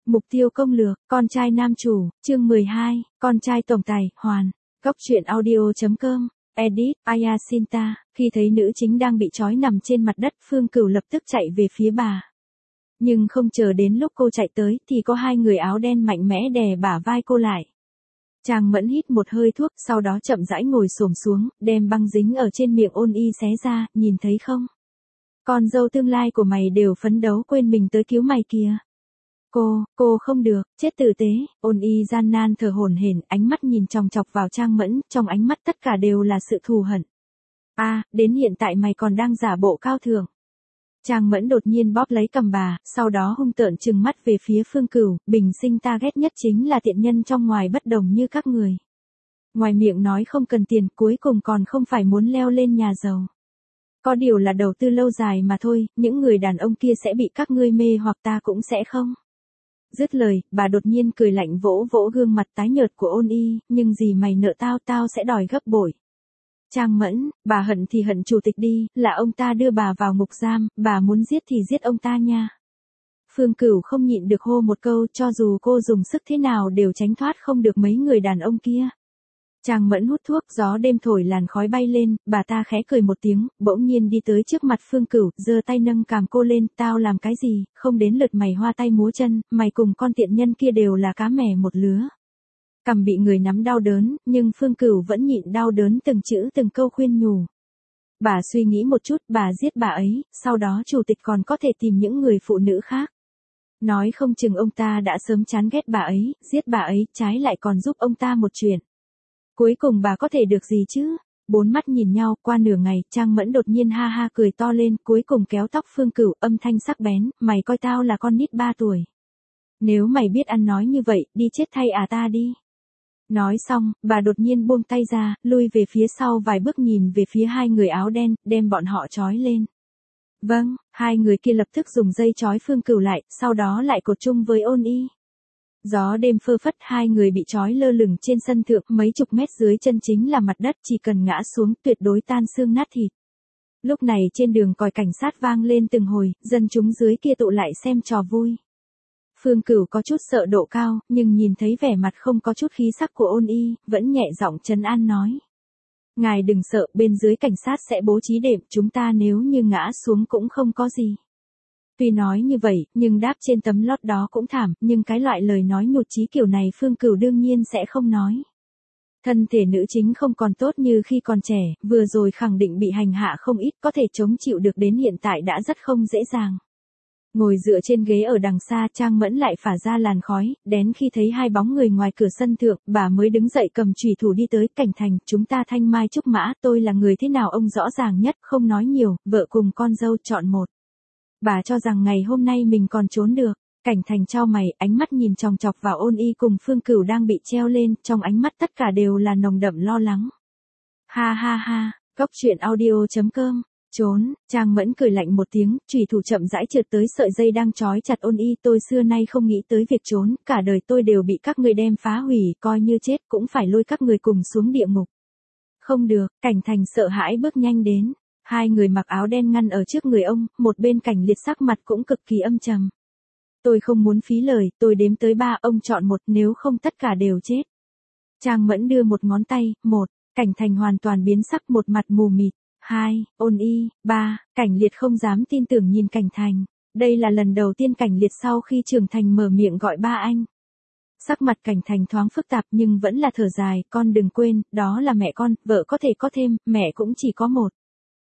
Mục tiêu công lược, con trai nam chủ, chương 12, con trai tổng tài, hoàn. Góc truyện audio.com, edit, Ayasinta, khi thấy nữ chính đang bị trói nằm trên mặt đất, Phương Cửu lập tức chạy về phía bà. Nhưng không chờ đến lúc cô chạy tới thì có hai người áo đen mạnh mẽ đè bả vai cô lại. Trang Mẫn hít một hơi thuốc, sau đó chậm rãi ngồi xổm xuống, đem băng dính ở trên miệng Ôn Y xé ra, nhìn thấy không? Con dâu tương lai của mày đều phấn đấu quên mình tới cứu mày kìa. Cô không được, chết tử tế. Ôn Y gian nan thở hổn hển, ánh mắt nhìn chòng chọc vào Trang Mẫn, trong ánh mắt tất cả đều là sự thù hận. Đến hiện tại mày còn đang giả bộ cao thượng. Trang Mẫn đột nhiên bóp lấy cầm bà, sau đó hung tợn trừng mắt về phía Phương Cửu, bình sinh ta ghét nhất chính là tiện nhân trong ngoài bất đồng như các người. Ngoài miệng nói không cần tiền, cuối cùng còn không phải muốn leo lên nhà giàu. Có điều là đầu tư lâu dài mà thôi, những người đàn ông kia sẽ bị các ngươi mê hoặc ta cũng sẽ không. Dứt lời, bà đột nhiên cười lạnh vỗ vỗ gương mặt tái nhợt của Ôn Y, nhưng gì mày nợ tao sẽ đòi gấp bội. Trang Mẫn, bà hận thì hận chủ tịch đi, là ông ta đưa bà vào ngục giam, bà muốn giết thì giết ông ta nha. Phương Cửu không nhịn được hô một câu, cho dù cô dùng sức thế nào đều tránh thoát không được mấy người đàn ông kia. Trang Mẫn hút thuốc, gió đêm thổi làn khói bay lên, bà ta khẽ cười một tiếng, bỗng nhiên đi tới trước mặt Phương Cửu, giơ tay nâng cằm cô lên, tao làm cái gì, không đến lượt mày hoa tay múa chân, mày cùng con tiện nhân kia đều là cá mè một lứa. Cằm bị người nắm đau đớn, nhưng Phương Cửu vẫn nhịn đau đớn từng chữ từng câu khuyên nhủ. Bà suy nghĩ một chút, bà giết bà ấy, sau đó chủ tịch còn có thể tìm những người phụ nữ khác. Nói không chừng ông ta đã sớm chán ghét bà ấy, giết bà ấy, trái lại còn giúp ông ta một chuyện. Cuối cùng bà có thể được gì chứ? Bốn mắt nhìn nhau, qua nửa ngày, Trang Mẫn đột nhiên ha ha cười to lên, cuối cùng kéo tóc Phương Cửu, âm thanh sắc bén, mày coi tao là con nít 3 tuổi. Nếu mày biết ăn nói như vậy, đi chết thay ta đi. Nói xong, bà đột nhiên buông tay ra, lui về phía sau vài bước nhìn về phía hai người áo đen, đem bọn họ trói lên. Vâng, hai người kia lập tức dùng dây trói Phương Cửu lại, sau đó lại cột chung với Ôn Y. Gió đêm phơ phất, hai người bị trói lơ lửng trên sân thượng, mấy chục mét dưới chân chính là mặt đất, chỉ cần ngã xuống tuyệt đối tan xương nát thịt. Lúc này trên đường còi cảnh sát vang lên từng hồi, dân chúng dưới kia tụ lại xem trò vui. Phương Cửu có chút sợ độ cao, nhưng nhìn thấy vẻ mặt không có chút khí sắc của Ôn Y, vẫn nhẹ giọng trấn an nói. Ngài đừng sợ, bên dưới cảnh sát sẽ bố trí đệm, chúng ta nếu như ngã xuống cũng không có gì. Tuy nói như vậy, nhưng đáp trên tấm lót đó cũng thảm, nhưng cái loại lời nói nhụt chí kiểu này Phương Cửu đương nhiên sẽ không nói. Thân thể nữ chính không còn tốt như khi còn trẻ, vừa rồi khẳng định bị hành hạ không ít, có thể chống chịu được đến hiện tại đã rất không dễ dàng. Ngồi dựa trên ghế ở đằng xa, Trang Mẫn lại phả ra làn khói, đến khi thấy hai bóng người ngoài cửa sân thượng, bà mới đứng dậy cầm chùy thủ đi tới. Cảnh Thành, chúng ta thanh mai trúc mã, tôi là người thế nào ông rõ ràng nhất, không nói nhiều, vợ cùng con dâu chọn một. Bà cho rằng ngày hôm nay mình còn trốn được. Cảnh Thành chau mày, ánh mắt nhìn chòng chọc vào Ôn Y cùng Phương Cửu đang bị treo lên, trong ánh mắt tất cả đều là nồng đậm lo lắng. Ha ha ha, góc truyện audio.com. Trốn, Trang Mẫn cười lạnh một tiếng, chùy thủ chậm rãi trượt tới sợi dây đang trói chặt Ôn Y, tôi xưa nay không nghĩ tới việc trốn, cả đời tôi đều bị các người đem phá hủy, coi như chết cũng phải lôi các người cùng xuống địa ngục. Không được, Cảnh Thành sợ hãi bước nhanh đến. Hai người mặc áo đen ngăn ở trước người ông, một bên Cảnh Liệt sắc mặt cũng cực kỳ âm trầm. Tôi không muốn phí lời, tôi đếm tới 3, ông chọn một, nếu không tất cả đều chết. Trang Mẫn đưa một ngón tay, 1, Cảnh Thành hoàn toàn biến sắc, một mặt mù mịt. 2, Ôn Y, 3, Cảnh Liệt không dám tin tưởng nhìn Cảnh Thành. Đây là lần đầu tiên Cảnh Liệt sau khi trưởng thành mở miệng gọi ba anh. Sắc mặt Cảnh Thành thoáng phức tạp nhưng vẫn là thở dài, con đừng quên, đó là mẹ con, vợ có thể có thêm, mẹ cũng chỉ có một.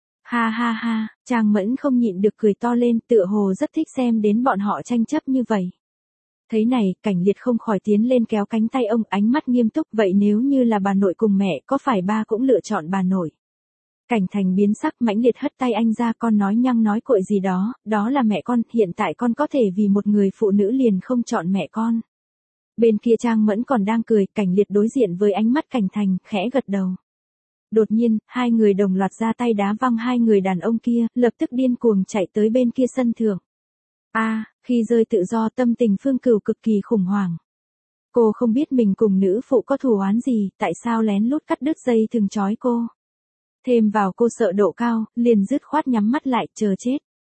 Ha ha ha, Trang Mẫn không nhịn được cười to lên, tựa hồ rất thích xem đến bọn họ tranh chấp như vậy. Thấy này, Cảnh Liệt không khỏi tiến lên kéo cánh tay ông, ánh mắt nghiêm túc, vậy nếu như là bà nội cùng mẹ, có phải ba cũng lựa chọn bà nội? Cảnh Thành biến sắc, mãnh liệt hất tay anh ra, con nói nhăng nói cội gì đó, đó là mẹ con, hiện tại con có thể vì một người phụ nữ liền không chọn mẹ con. Bên kia Trang Mẫn còn đang cười, Cảnh Liệt đối diện với ánh mắt Cảnh Thành, khẽ gật đầu. Đột nhiên, hai người đồng loạt ra tay đá văng hai người đàn ông kia, lập tức điên cuồng chạy tới bên kia sân thượng. Khi rơi tự do tâm tình Phương Cửu cực kỳ khủng hoảng. Cô không biết mình cùng nữ phụ có thù oán gì, tại sao lén lút cắt đứt dây thừng trói cô. Thêm vào cô sợ độ cao, liền dứt khoát nhắm mắt lại, chờ chết.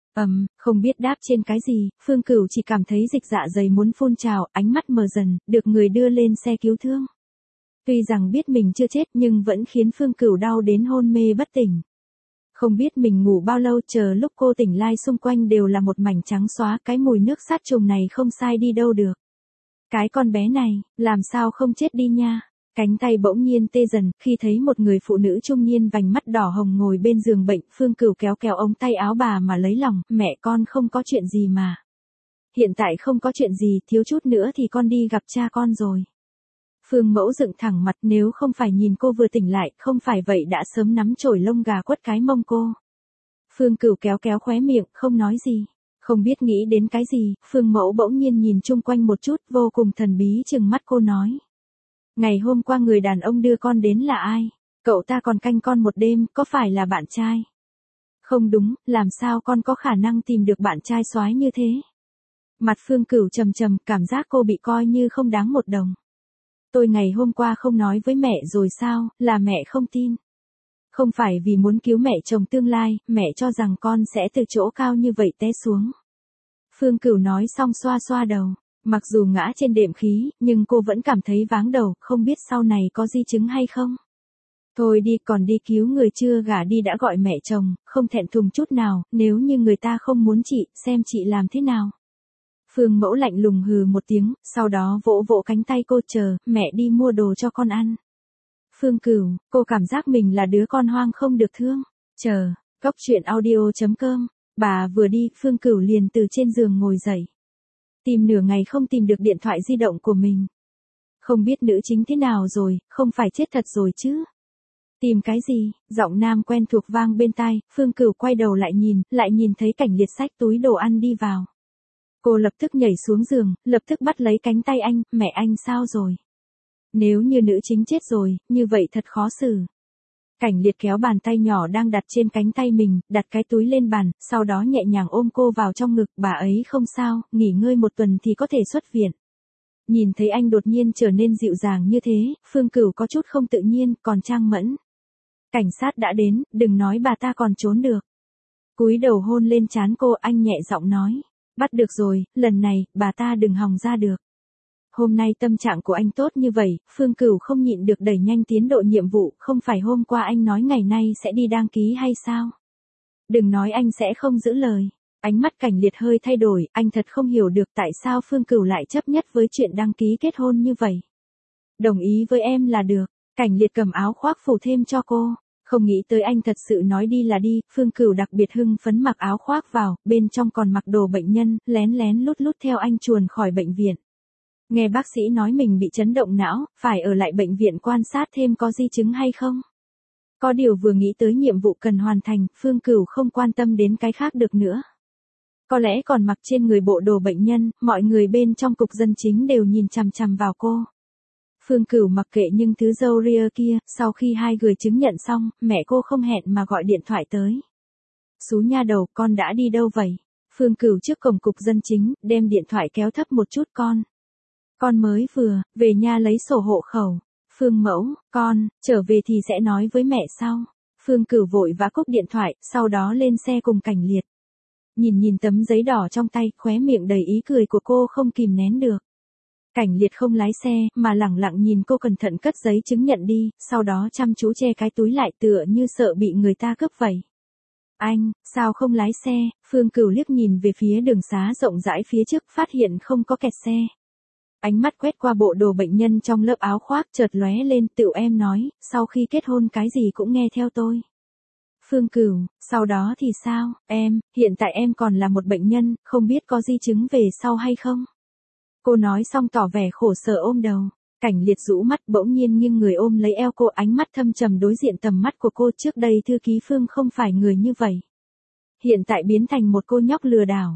Không biết đáp trên cái gì, Phương Cửu chỉ cảm thấy dịch dạ dày muốn phun trào, ánh mắt mờ dần, được người đưa lên xe cứu thương. Tuy rằng biết mình chưa chết nhưng vẫn khiến Phương Cửu đau đến hôn mê bất tỉnh. Không biết mình ngủ bao lâu, chờ lúc cô tỉnh lại xung quanh đều là một mảnh trắng xóa, cái mùi nước sát trùng này không sai đi đâu được. Cái con bé này, làm sao không chết đi nha. Cánh tay bỗng nhiên tê dần, khi thấy một người phụ nữ trung niên vành mắt đỏ hồng ngồi bên giường bệnh, Phương Cửu kéo kéo ống tay áo bà mà lấy lòng, mẹ con không có chuyện gì mà. Hiện tại không có chuyện gì, thiếu chút nữa thì con đi gặp cha con rồi. Phương Mẫu dựng thẳng mặt, nếu không phải nhìn cô vừa tỉnh lại, không phải vậy đã sớm nắm chổi lông gà quất cái mông cô. Phương Cửu kéo kéo khóe miệng, không nói gì. Không biết nghĩ đến cái gì, Phương Mẫu bỗng nhiên nhìn chung quanh một chút, vô cùng thần bí trừng mắt cô nói. Ngày hôm qua người đàn ông đưa con đến là ai? Cậu ta còn canh con một đêm, có phải là bạn trai? Không đúng, làm sao con có khả năng tìm được bạn trai soái như thế? Mặt Phương Cửu trầm trầm, cảm giác cô bị coi như không đáng một đồng. Tôi ngày hôm qua không nói với mẹ rồi sao, là mẹ không tin. Không phải vì muốn cứu mẹ chồng tương lai, mẹ cho rằng con sẽ từ chỗ cao như vậy té xuống. Phương Cửu nói xong xoa xoa đầu. Mặc dù ngã trên đệm khí, nhưng cô vẫn cảm thấy váng đầu, không biết sau này có di chứng hay không. Thôi đi, còn đi cứu người chưa gả đi đã gọi mẹ chồng, không thẹn thùng chút nào, nếu như người ta không muốn chị, xem chị làm thế nào. Phương Mẫu lạnh lùng hừ một tiếng, sau đó vỗ vỗ cánh tay cô, chờ, mẹ đi mua đồ cho con ăn. Phương Cửu, cô cảm giác mình là đứa con hoang không được thương. Chờ, Góc Chuyện Audio.com. Bà vừa đi, Phương Cửu liền từ trên giường ngồi dậy. Tìm nửa ngày không tìm được điện thoại di động của mình. Không biết nữ chính thế nào rồi, không phải chết thật rồi chứ. Tìm cái gì, giọng nam quen thuộc vang bên tai, Phương Cửu quay đầu lại nhìn thấy Cảnh Liệt xách túi đồ ăn đi vào. Cô lập tức nhảy xuống giường, lập tức bắt lấy cánh tay anh, mẹ anh sao rồi? Nếu như nữ chính chết rồi, như vậy thật khó xử. Cảnh Liệt kéo bàn tay nhỏ đang đặt trên cánh tay mình, đặt cái túi lên bàn, sau đó nhẹ nhàng ôm cô vào trong ngực, bà ấy không sao, nghỉ ngơi một tuần thì có thể xuất viện. Nhìn thấy anh đột nhiên trở nên dịu dàng như thế, Phương Cửu có chút không tự nhiên, còn Trang Mẫn. Cảnh sát đã đến, đừng nói bà ta còn trốn được. Cúi đầu hôn lên trán cô, anh nhẹ giọng nói. Bắt được rồi, lần này, bà ta đừng hòng ra được. Hôm nay tâm trạng của anh tốt như vậy, Phương Cửu không nhịn được đẩy nhanh tiến độ nhiệm vụ, không phải hôm qua anh nói ngày nay sẽ đi đăng ký hay sao? Đừng nói anh sẽ không giữ lời. Ánh mắt Cảnh Liệt hơi thay đổi, anh thật không hiểu được tại sao Phương Cửu lại chấp nhất với chuyện đăng ký kết hôn như vậy. Đồng ý với em là được, Cảnh Liệt cầm áo khoác phủ thêm cho cô. Không nghĩ tới anh thật sự nói đi là đi, Phương Cửu đặc biệt hưng phấn mặc áo khoác vào, bên trong còn mặc đồ bệnh nhân, lén lén lút lút theo anh chuồn khỏi bệnh viện. Nghe bác sĩ nói mình bị chấn động não, phải ở lại bệnh viện quan sát thêm có di chứng hay không. Có điều vừa nghĩ tới nhiệm vụ cần hoàn thành, Phương Cửu không quan tâm đến cái khác được nữa. Có lẽ còn mặc trên người bộ đồ bệnh nhân, mọi người bên trong cục dân chính đều nhìn chằm chằm vào cô. Phương Cửu mặc kệ những thứ râu ria kia, sau khi hai người chứng nhận xong, mẹ cô không hẹn mà gọi điện thoại tới. Xú nha đầu, con đã đi đâu vậy? Phương Cửu trước cổng cục dân chính, đem điện thoại kéo thấp một chút con. Con mới vừa, về nhà lấy sổ hộ khẩu. Phương Mẫu, con, trở về thì sẽ nói với mẹ sau. Phương Cửu vội vã cúp điện thoại, sau đó lên xe cùng Cảnh Liệt. Nhìn tấm giấy đỏ trong tay, khóe miệng đầy ý cười của cô không kìm nén được. Cảnh Liệt không lái xe, mà lẳng lặng nhìn cô cẩn thận cất giấy chứng nhận đi, sau đó chăm chú che cái túi lại tựa như sợ bị người ta cướp vậy. Anh, sao không lái xe? Phương Cửu liếc nhìn về phía đường xá rộng rãi phía trước, phát hiện không có kẹt xe. Ánh mắt quét qua bộ đồ bệnh nhân trong lớp áo khoác, chợt lóe lên, tựu em nói, sau khi kết hôn cái gì cũng nghe theo tôi. Phương Cửu, sau đó thì sao, em, hiện tại em còn là một bệnh nhân, không biết có di chứng về sau hay không? Cô nói xong tỏ vẻ khổ sở ôm đầu. Cảnh Liệt rũ mắt bỗng nhiên nghiêng người ôm lấy eo cô, ánh mắt thâm trầm đối diện tầm mắt của cô. Trước đây thư ký Phương không phải người như vậy. Hiện tại biến thành một cô nhóc lừa đảo.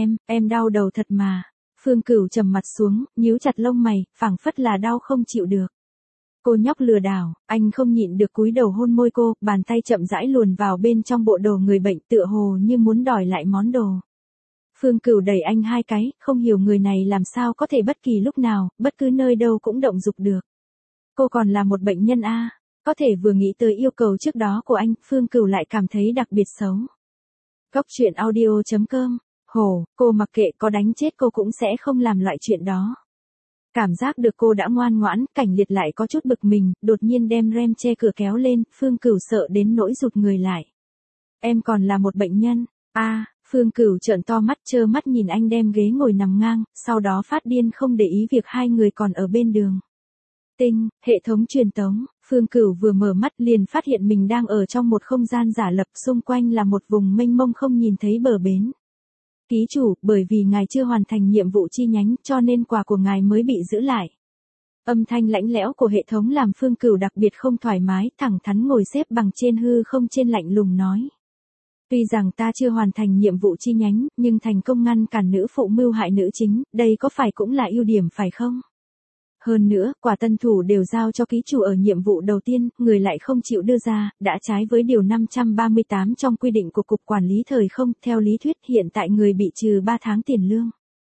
Em đau đầu thật mà. Phương Cửu trầm mặt xuống, nhíu chặt lông mày, phảng phất là đau không chịu được. Cô nhóc lừa đảo, anh không nhịn được cúi đầu hôn môi cô, bàn tay chậm rãi luồn vào bên trong bộ đồ người bệnh tựa hồ như muốn đòi lại món đồ. Phương Cửu đẩy anh hai cái, không hiểu người này làm sao có thể bất kỳ lúc nào, bất cứ nơi đâu cũng động dục được. Cô còn là một bệnh nhân a, có thể vừa nghĩ tới yêu cầu trước đó của anh, Phương Cửu lại cảm thấy đặc biệt xấu. Góc truyện audio.com. Hồ, cô mặc kệ có đánh chết cô cũng sẽ không làm loại chuyện đó. Cảm giác được cô đã ngoan ngoãn, Cảnh Liệt lại có chút bực mình, đột nhiên đem rèm che cửa kéo lên, Phương Cửu sợ đến nỗi rụt người lại. Em còn là một bệnh nhân. Phương Cửu trợn to mắt trơ mắt nhìn anh đem ghế ngồi nằm ngang, sau đó phát điên không để ý việc hai người còn ở bên đường. Tinh, hệ thống truyền tống, Phương Cửu vừa mở mắt liền phát hiện mình đang ở trong một không gian giả lập, xung quanh là một vùng mênh mông không nhìn thấy bờ bến. Ký chủ, bởi vì ngài chưa hoàn thành nhiệm vụ chi nhánh cho nên quà của ngài mới bị giữ lại. Âm thanh lãnh lẽo của hệ thống làm Phương Cửu đặc biệt không thoải mái, thẳng thắn ngồi xếp bằng trên hư không trên lạnh lùng nói. Tuy rằng ta chưa hoàn thành nhiệm vụ chi nhánh, nhưng thành công ngăn cản nữ phụ mưu hại nữ chính, đây có phải cũng là ưu điểm phải không? Hơn nữa, quả tân thủ đều giao cho ký chủ ở nhiệm vụ đầu tiên, người lại không chịu đưa ra, đã trái với điều 538 trong quy định của Cục Quản lý Thời không, theo lý thuyết hiện tại người bị trừ 3 tháng tiền lương.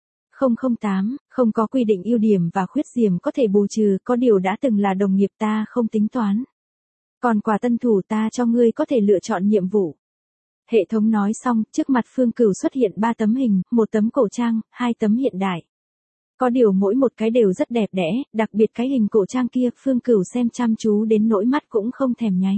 008, không có quy định ưu điểm và khuyết điểm có thể bù trừ, có điều đã từng là đồng nghiệp ta không tính toán. Còn quả tân thủ ta cho ngươi có thể lựa chọn nhiệm vụ. Hệ thống nói xong, trước mặt Phương Cửu xuất hiện 3 tấm hình, một tấm cổ trang, 2 tấm hiện đại. Có điều mỗi một cái đều rất đẹp đẽ, đặc biệt cái hình cổ trang kia, Phương Cửu xem chăm chú đến nỗi mắt cũng không thèm nháy.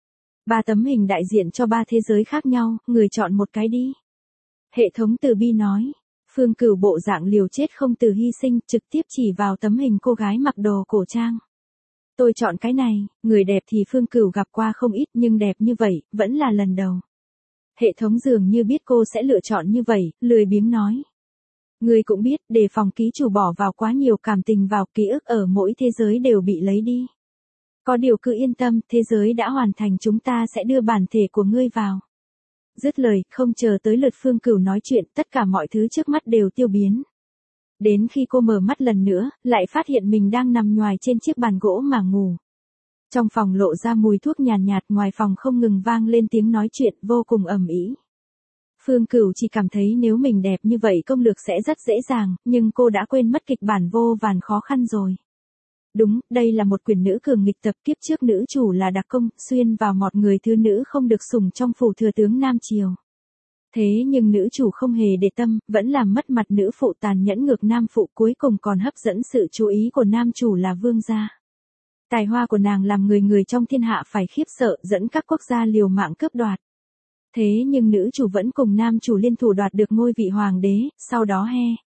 3 tấm hình đại diện cho 3 thế giới khác nhau, người chọn một cái đi. Hệ thống từ bi nói. Phương Cửu bộ dạng liều chết không từ hy sinh, trực tiếp chỉ vào tấm hình cô gái mặc đồ cổ trang. Tôi chọn cái này, người đẹp thì Phương Cửu gặp qua không ít nhưng đẹp như vậy, vẫn là lần đầu. Hệ thống dường như biết cô sẽ lựa chọn như vậy, lười biếng nói. Ngươi cũng biết, đề phòng ký chủ bỏ vào quá nhiều cảm tình vào, ký ức ở mỗi thế giới đều bị lấy đi. Có điều cứ yên tâm, thế giới đã hoàn thành, chúng ta sẽ đưa bản thể của ngươi vào. Dứt lời, không chờ tới lượt Phương Cửu nói chuyện, tất cả mọi thứ trước mắt đều tiêu biến. Đến khi cô mở mắt lần nữa, lại phát hiện mình đang nằm nhoài trên chiếc bàn gỗ mà ngủ. Trong phòng lộ ra mùi thuốc nhàn nhạt, ngoài phòng không ngừng vang lên tiếng nói chuyện vô cùng ầm ĩ. Phương Cửu chỉ cảm thấy nếu mình đẹp như vậy công lược sẽ rất dễ dàng, nhưng cô đã quên mất kịch bản vô vàn khó khăn rồi. Đúng, đây là một quyền nữ cường nghịch tập, kiếp trước nữ chủ là đặc công, xuyên vào một người thứ nữ không được sủng trong phủ thừa tướng Nam Triều. Thế nhưng nữ chủ không hề để tâm, vẫn làm mất mặt nữ phụ, tàn nhẫn ngược nam phụ, cuối cùng còn hấp dẫn sự chú ý của nam chủ là vương gia. Tài hoa của nàng làm người người trong thiên hạ phải khiếp sợ, dẫn các quốc gia liều mạng cướp đoạt. Thế nhưng nữ chủ vẫn cùng nam chủ liên thủ đoạt được ngôi vị hoàng đế, sau đó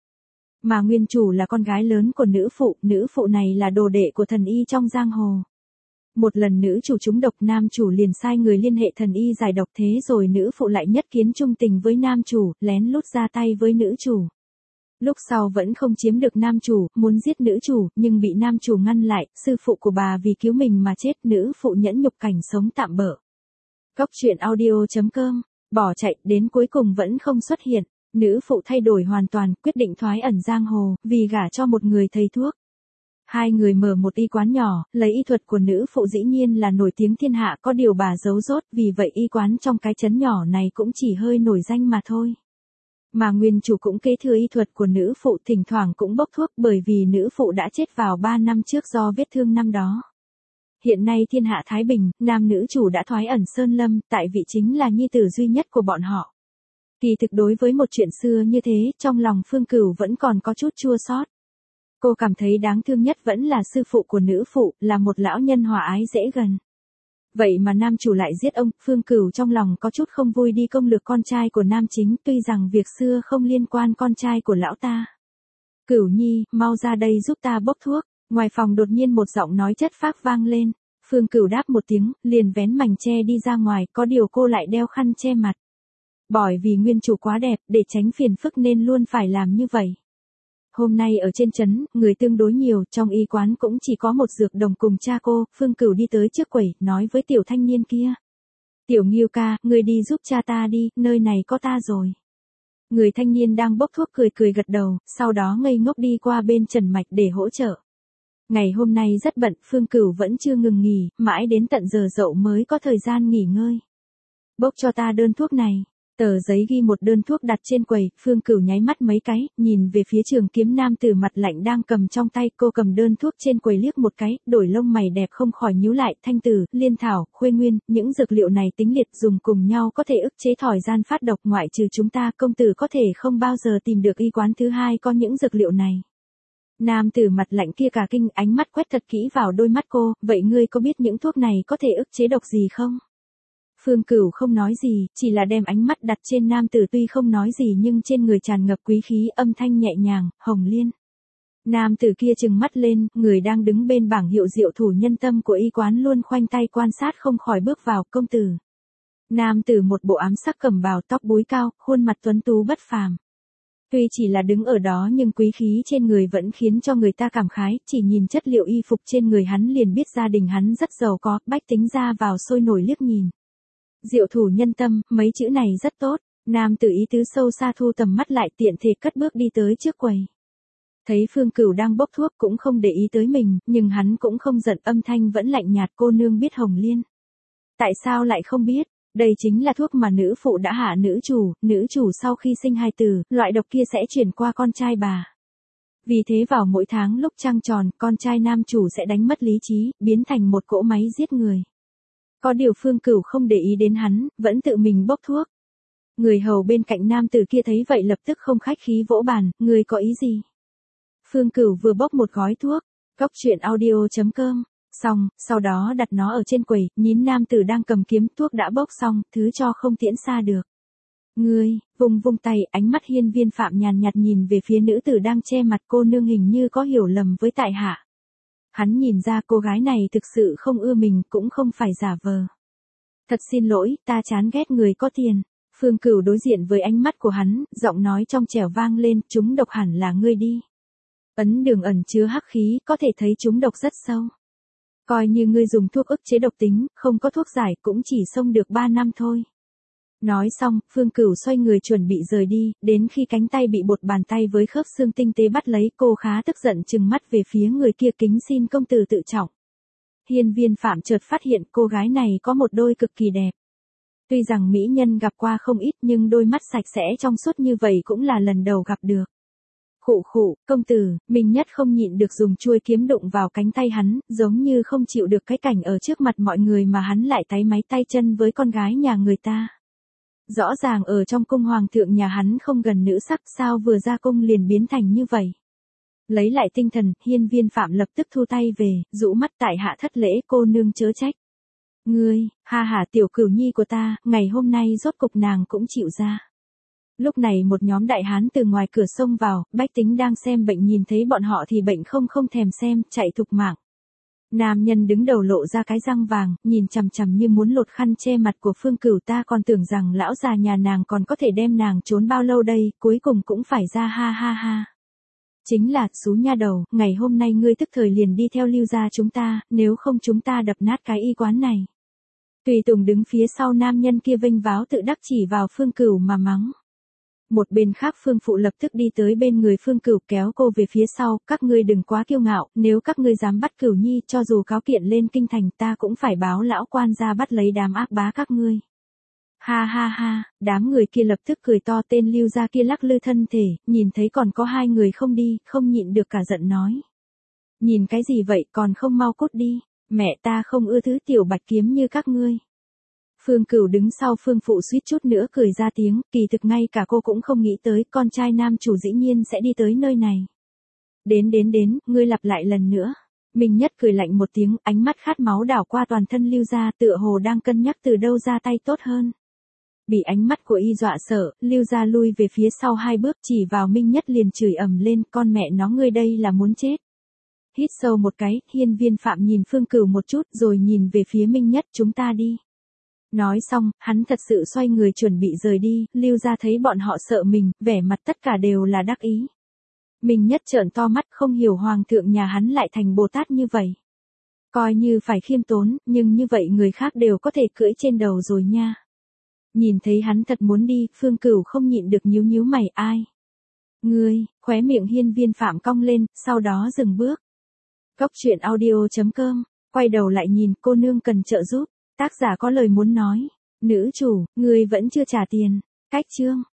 Mà nguyên chủ là con gái lớn của nữ phụ này là đồ đệ của thần y trong giang hồ. Một lần nữ chủ trúng độc, nam chủ liền sai người liên hệ thần y giải độc, thế rồi nữ phụ lại nhất kiến trung tình với nam chủ, lén lút ra tay với nữ chủ. Lúc sau vẫn không chiếm được nam chủ, muốn giết nữ chủ, nhưng bị nam chủ ngăn lại, sư phụ của bà vì cứu mình mà chết, nữ phụ nhẫn nhục cảnh sống tạm bợ. Góc truyện audio.com, bỏ chạy, đến cuối cùng vẫn không xuất hiện, nữ phụ thay đổi hoàn toàn, quyết định thoái ẩn giang hồ, vì gả cho một người thầy thuốc. Hai người mở một y quán nhỏ, lấy y thuật của nữ phụ dĩ nhiên là nổi tiếng thiên hạ, có điều bà giấu rốt, vì vậy y quán trong cái trấn nhỏ này cũng chỉ hơi nổi danh mà thôi. Mà nguyên chủ cũng kế thừa y thuật của nữ phụ, thỉnh thoảng cũng bốc thuốc, bởi vì nữ phụ đã chết vào 3 năm trước do vết thương năm đó. Hiện nay thiên hạ thái bình, nam nữ chủ đã thoái ẩn sơn lâm, tại vị chính là nhi tử duy nhất của bọn họ. Kỳ thực đối với một chuyện xưa như thế, trong lòng Phương Cửu vẫn còn có chút chua xót. Cô cảm thấy đáng thương nhất vẫn là sư phụ của nữ phụ, là một lão nhân hòa ái dễ gần. Vậy mà nam chủ lại giết ông, Phương Cửu trong lòng có chút không vui đi công lược con trai của nam chính, tuy rằng việc xưa không liên quan con trai của lão ta. Cửu nhi, mau ra đây giúp ta bốc thuốc. Ngoài phòng đột nhiên một giọng nói chất phác vang lên. Phương Cửu đáp một tiếng, liền vén mành che đi ra ngoài, có điều cô lại đeo khăn che mặt. Bởi vì nguyên chủ quá đẹp, để tránh phiền phức nên luôn phải làm như vậy. Hôm nay ở trên trấn, người tương đối nhiều, trong y quán cũng chỉ có một dược đồng cùng cha cô, Phương Cửu đi tới trước quầy, nói với tiểu thanh niên kia. Tiểu Nghiêu ca, người đi giúp cha ta đi, nơi này có ta rồi. Người thanh niên đang bốc thuốc cười cười gật đầu, sau đó ngây ngốc đi qua bên Trần Mạch để hỗ trợ. Ngày hôm nay rất bận, Phương Cửu vẫn chưa ngừng nghỉ, mãi đến tận giờ dậu mới có thời gian nghỉ ngơi. Bốc cho ta đơn thuốc này. Tờ giấy ghi một đơn thuốc đặt trên quầy, Phương Cửu nháy mắt mấy cái, nhìn về phía Trường Kiếm nam tử mặt lạnh đang cầm trong tay, cô cầm đơn thuốc trên quầy liếc một cái, đổi lông mày đẹp không khỏi nhíu lại, thanh tử, liên thảo, khuê nguyên, những dược liệu này tính liệt dùng cùng nhau có thể ức chế thỏi gian phát độc, ngoại trừ chúng ta, công tử có thể không bao giờ tìm được y quán thứ hai có những dược liệu này. Nam tử mặt lạnh kia cả kinh, ánh mắt quét thật kỹ vào đôi mắt cô, vậy ngươi có biết những thuốc này có thể ức chế độc gì không? Phương Cửu không nói gì, chỉ là đem ánh mắt đặt trên nam tử, tuy không nói gì nhưng trên người tràn ngập quý khí, âm thanh nhẹ nhàng, Hồng Liên. Nam tử kia trừng mắt lên, người đang đứng bên bảng hiệu diệu thủ nhân tâm của y quán luôn khoanh tay quan sát không khỏi bước vào, công tử. Nam tử một bộ ám sắc cẩm bào, tóc búi cao, khuôn mặt tuấn tú bất phàm. Tuy chỉ là đứng ở đó nhưng quý khí trên người vẫn khiến cho người ta cảm khái, chỉ nhìn chất liệu y phục trên người hắn liền biết gia đình hắn rất giàu có, bách tính ra vào sôi nổi liếc nhìn. Diệu thủ nhân tâm, mấy chữ này rất tốt, nam tử ý tứ sâu xa thu tầm mắt lại, tiện thể cất bước đi tới trước quầy. Thấy Phương Cửu đang bốc thuốc cũng không để ý tới mình, nhưng hắn cũng không giận, âm thanh vẫn lạnh nhạt, cô nương biết Hồng Liên. Tại sao lại không biết? Đây chính là thuốc mà nữ phụ đã hạ nữ chủ sau khi sinh hài tử, loại độc kia sẽ chuyển qua con trai bà. Vì thế vào mỗi tháng lúc trăng tròn, con trai nam chủ sẽ đánh mất lý trí, biến thành một cỗ máy giết người. Có điều Phương Cửu không để ý đến hắn, vẫn tự mình bốc thuốc. Người hầu bên cạnh nam tử kia thấy vậy lập tức không khách khí vỗ bàn, người có ý gì? Phương Cửu vừa bốc một gói thuốc, coctruyện.audio.com, xong, sau đó đặt nó ở trên quầy, nhìn nam tử đang cầm kiếm, thuốc đã bốc xong, thứ cho không tiễn xa được. Ngươi, vung tay, ánh mắt Hiên Viên Phạm nhàn nhạt nhìn về phía nữ tử đang che mặt, cô nương hình như có hiểu lầm với tại hạ. Hắn nhìn ra cô gái này thực sự không ưa mình, cũng không phải giả vờ. Thật xin lỗi, ta chán ghét người có tiền. Phương Cửu đối diện với ánh mắt của hắn, giọng nói trong trẻo vang lên, chúng độc hẳn là ngươi đi. Ấn đường ẩn chứa hắc khí, có thể thấy chúng độc rất sâu. Coi như ngươi dùng thuốc ức chế độc tính, không có thuốc giải cũng chỉ xông được 3 năm thôi. Nói xong, Phương Cửu xoay người chuẩn bị rời đi, đến khi cánh tay bị một bàn tay với khớp xương tinh tế bắt lấy, cô khá tức giận trừng mắt về phía người kia, kính xin công tử tự trọng. Hiên Viên Phạm chợt phát hiện cô gái này có một đôi cực kỳ đẹp. Tuy rằng mỹ nhân gặp qua không ít nhưng đôi mắt sạch sẽ trong suốt như vậy cũng là lần đầu gặp được. Khụ, công tử, Minh Nhất không nhịn được dùng chuôi kiếm đụng vào cánh tay hắn, giống như không chịu được cái cảnh ở trước mặt mọi người mà hắn lại táy máy tay chân với con gái nhà người ta. Rõ ràng ở trong cung hoàng thượng nhà hắn không gần nữ sắc, sao vừa ra cung liền biến thành như vậy. Lấy lại tinh thần, Hiên Viên Phạm lập tức thu tay về, rũ mắt, tại hạ thất lễ, cô nương chớ trách. Ngươi, ha hả, tiểu Cửu nhi của ta, ngày hôm nay rốt cục nàng cũng chịu ra. Lúc này một nhóm đại hán từ ngoài cửa xông vào, bách tính đang xem bệnh nhìn thấy bọn họ thì bệnh không thèm xem, chạy thục mạng. Nam nhân đứng đầu lộ ra cái răng vàng, nhìn chằm chằm như muốn lột khăn che mặt của Phương Cửu, ta còn tưởng rằng lão già nhà nàng còn có thể đem nàng trốn bao lâu đây, cuối cùng cũng phải ra, ha. Chính là, xú nha đầu, ngày hôm nay ngươi tức thời liền đi theo Lưu gia chúng ta, nếu không chúng ta đập nát cái y quán này. Tùy Tùng đứng phía sau nam nhân kia vênh váo tự đắc chỉ vào Phương Cửu mà mắng. Một bên khác Phương Phụ lập tức đi tới bên người Phương Cửu kéo cô về phía sau, các ngươi đừng quá kiêu ngạo, nếu các ngươi dám bắt Cửu nhi cho dù cáo kiện lên kinh thành ta cũng phải báo lão quan ra bắt lấy đám ác bá các ngươi. Ha, đám người kia lập tức cười to, tên Lưu gia kia lắc lư thân thể, nhìn thấy còn có 2 người không đi, không nhịn được cả giận nói. Nhìn cái gì vậy, còn không mau cút đi, mẹ ta không ưa thứ tiểu bạch kiếm như các ngươi. Phương Cửu đứng sau Phương Phụ suýt chút nữa cười ra tiếng, kỳ thực ngay cả cô cũng không nghĩ tới con trai nam chủ dĩ nhiên sẽ đi tới nơi này. Đến, ngươi lặp lại lần nữa. Minh Nhất cười lạnh một tiếng, ánh mắt khát máu đảo qua toàn thân Lưu gia, tựa hồ đang cân nhắc từ đâu ra tay tốt hơn. Bị ánh mắt của y dọa sợ, Lưu gia lui về phía sau 2 bước, chỉ vào Minh Nhất liền chửi ầm lên, con mẹ nó ngươi đây là muốn chết. Hít sâu một cái, Hiên Viên Phạm nhìn Phương Cửu một chút rồi nhìn về phía Minh Nhất, chúng ta đi. Nói xong, hắn thật sự xoay người chuẩn bị rời đi, Lưu gia thấy bọn họ sợ mình, vẻ mặt tất cả đều là đắc ý. Minh Nhất trợn to mắt, không hiểu hoàng thượng nhà hắn lại thành Bồ Tát như vậy. Coi như phải khiêm tốn, nhưng như vậy người khác đều có thể cưỡi trên đầu rồi nha. Nhìn thấy hắn thật muốn đi, Phương Cửu không nhịn được nhíu mày, ai? Ngươi, khóe miệng Hiên Viên Phạm cong lên, sau đó dừng bước. Coctruyện.audio.com, quay đầu lại nhìn, cô nương cần trợ giúp. Tác giả có lời muốn nói. Nữ chủ, ngươi vẫn chưa trả tiền. Cách chương